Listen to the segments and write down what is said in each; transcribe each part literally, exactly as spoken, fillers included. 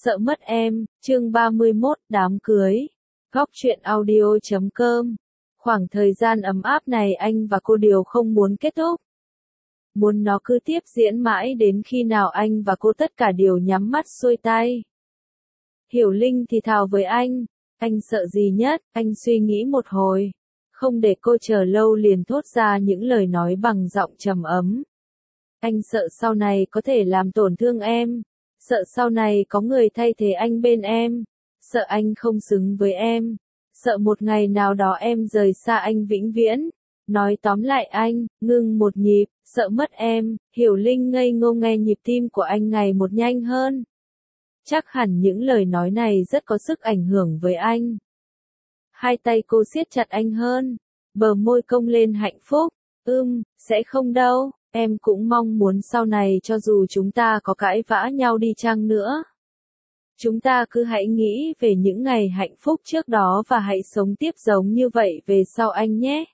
Sợ mất em, chương ba mươi mốt, đám cưới. Góc truyện audio chấm com. Khoảng thời gian ấm áp này anh và cô đều không muốn kết thúc. Muốn nó cứ tiếp diễn mãi đến khi nào anh và cô tất cả đều nhắm mắt xuôi tay. Hiểu Linh thì thào với anh, anh sợ gì nhất, anh suy nghĩ một hồi. Không để cô chờ lâu liền thốt ra những lời nói bằng giọng trầm ấm. Anh sợ sau này có thể làm tổn thương em. Sợ sau này có người thay thế anh bên em. Sợ anh không xứng với em. Sợ một ngày nào đó em rời xa anh vĩnh viễn. Nói tóm lại anh, ngưng một nhịp, sợ mất em. Hiểu Linh ngây ngô nghe nhịp tim của anh ngày một nhanh hơn. Chắc hẳn những lời nói này rất có sức ảnh hưởng với anh. Hai tay cô siết chặt anh hơn. Bờ môi cong lên hạnh phúc. Ưm, sẽ không đâu. Em cũng mong muốn sau này cho dù chúng ta có cãi vã nhau đi chăng nữa. Chúng ta cứ hãy nghĩ về những ngày hạnh phúc trước đó và hãy sống tiếp giống như vậy về sau anh nhé.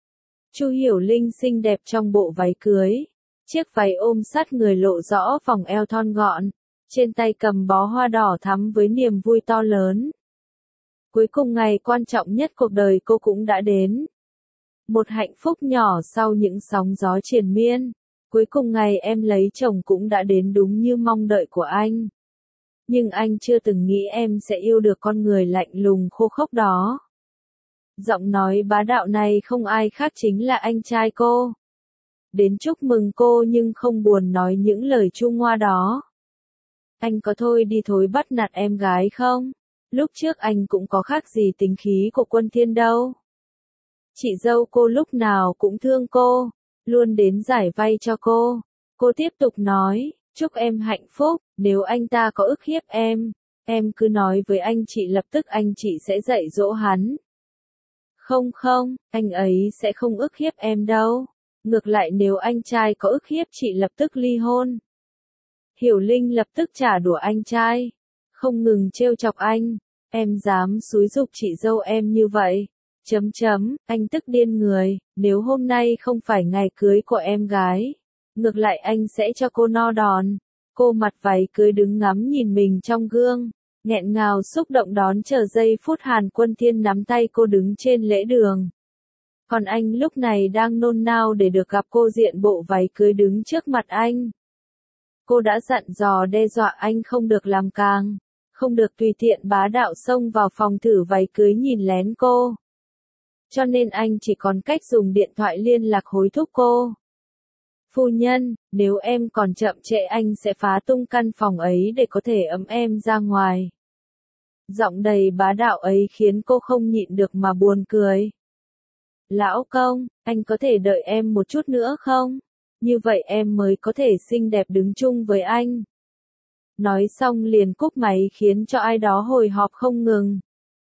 Chu Hiểu Linh xinh đẹp trong bộ váy cưới. Chiếc váy ôm sát người lộ rõ vòng eo thon gọn. Trên tay cầm bó hoa đỏ thắm với niềm vui to lớn. Cuối cùng ngày quan trọng nhất cuộc đời cô cũng đã đến. Một hạnh phúc nhỏ sau những sóng gió triền miên. Cuối cùng ngày em lấy chồng cũng đã đến đúng như mong đợi của anh. Nhưng anh chưa từng nghĩ em sẽ yêu được con người lạnh lùng khô khốc đó. Giọng nói bá đạo này không ai khác chính là anh trai cô. Đến chúc mừng cô nhưng không buồn nói những lời chua ngoa đó. Anh có thôi đi thối bắt nạt em gái không? Lúc trước anh cũng có khác gì tính khí của Quân Thiên đâu. Chị dâu cô lúc nào cũng thương cô, luôn đến giải vay cho cô. Cô tiếp tục nói, chúc em hạnh phúc, nếu anh ta có ức hiếp em, em cứ nói với anh chị lập tức anh chị sẽ dạy dỗ hắn. Không không, anh ấy sẽ không ức hiếp em đâu. Ngược lại nếu anh trai có ức hiếp chị lập tức ly hôn. Hiểu Linh lập tức trả đũa anh trai, không ngừng trêu chọc anh, em dám xúi giục chị dâu em như vậy. Chấm chấm, anh tức điên người, nếu hôm nay không phải ngày cưới của em gái, ngược lại anh sẽ cho cô no đòn. Cô mặc váy cưới đứng ngắm nhìn mình trong gương, nghẹn ngào xúc động đón chờ giây phút Hàn Quân Thiên nắm tay cô đứng trên lễ đường. Còn anh lúc này đang nôn nao để được gặp cô diện bộ váy cưới đứng trước mặt anh. Cô đã dặn dò đe dọa anh không được làm càng, không được tùy tiện bá đạo xông vào phòng thử váy cưới nhìn lén cô. Cho nên anh chỉ còn cách dùng điện thoại liên lạc hối thúc cô. Phu nhân, nếu em còn chậm trễ anh sẽ phá tung căn phòng ấy để có thể ấm em ra ngoài. Giọng đầy bá đạo ấy khiến cô không nhịn được mà buồn cười. Lão công, anh có thể đợi em một chút nữa không? Như vậy em mới có thể xinh đẹp đứng chung với anh. Nói xong liền cúp máy khiến cho ai đó hồi hộp không ngừng.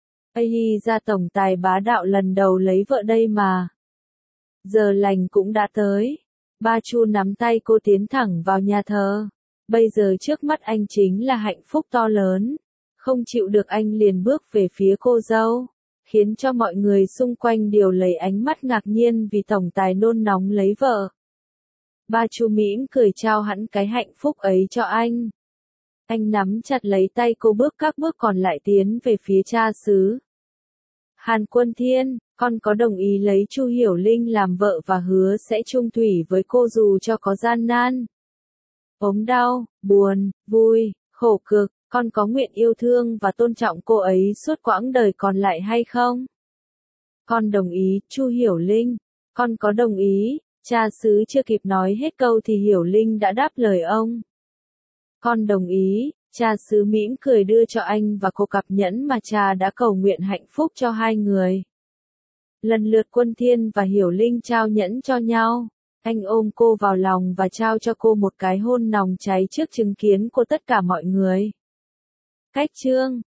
Ây ra tổng tài bá đạo lần đầu lấy vợ đây mà. Giờ lành cũng đã tới. Ba Chu nắm tay cô tiến thẳng vào nhà thờ. Bây giờ trước mắt anh chính là hạnh phúc to lớn. Không chịu được anh liền bước về phía cô dâu. Khiến cho mọi người xung quanh đều lấy ánh mắt ngạc nhiên vì tổng tài nôn nóng lấy vợ. Ba Chu mỉm cười trao hẳn cái hạnh phúc ấy cho anh. Anh nắm chặt lấy tay cô bước các bước còn lại tiến về phía cha xứ. Hàn Quân Thiên, con có đồng ý lấy Chu Hiểu Linh làm vợ và hứa sẽ chung thủy với cô dù cho có gian nan, ốm đau, buồn, vui, khổ cực, con có nguyện yêu thương và tôn trọng cô ấy suốt quãng đời còn lại hay không? Con đồng ý, Chu Hiểu Linh, con có đồng ý. Cha xứ chưa kịp nói hết câu thì Hiểu Linh đã đáp lời ông. Con đồng ý. Cha xứ mỉm cười đưa cho anh và cô cặp nhẫn mà cha đã cầu nguyện hạnh phúc cho hai người. Lần lượt Quân Thiên và Hiểu Linh trao nhẫn cho nhau. Anh ôm cô vào lòng và trao cho cô một cái hôn nồng cháy trước chứng kiến của tất cả mọi người. Cách chương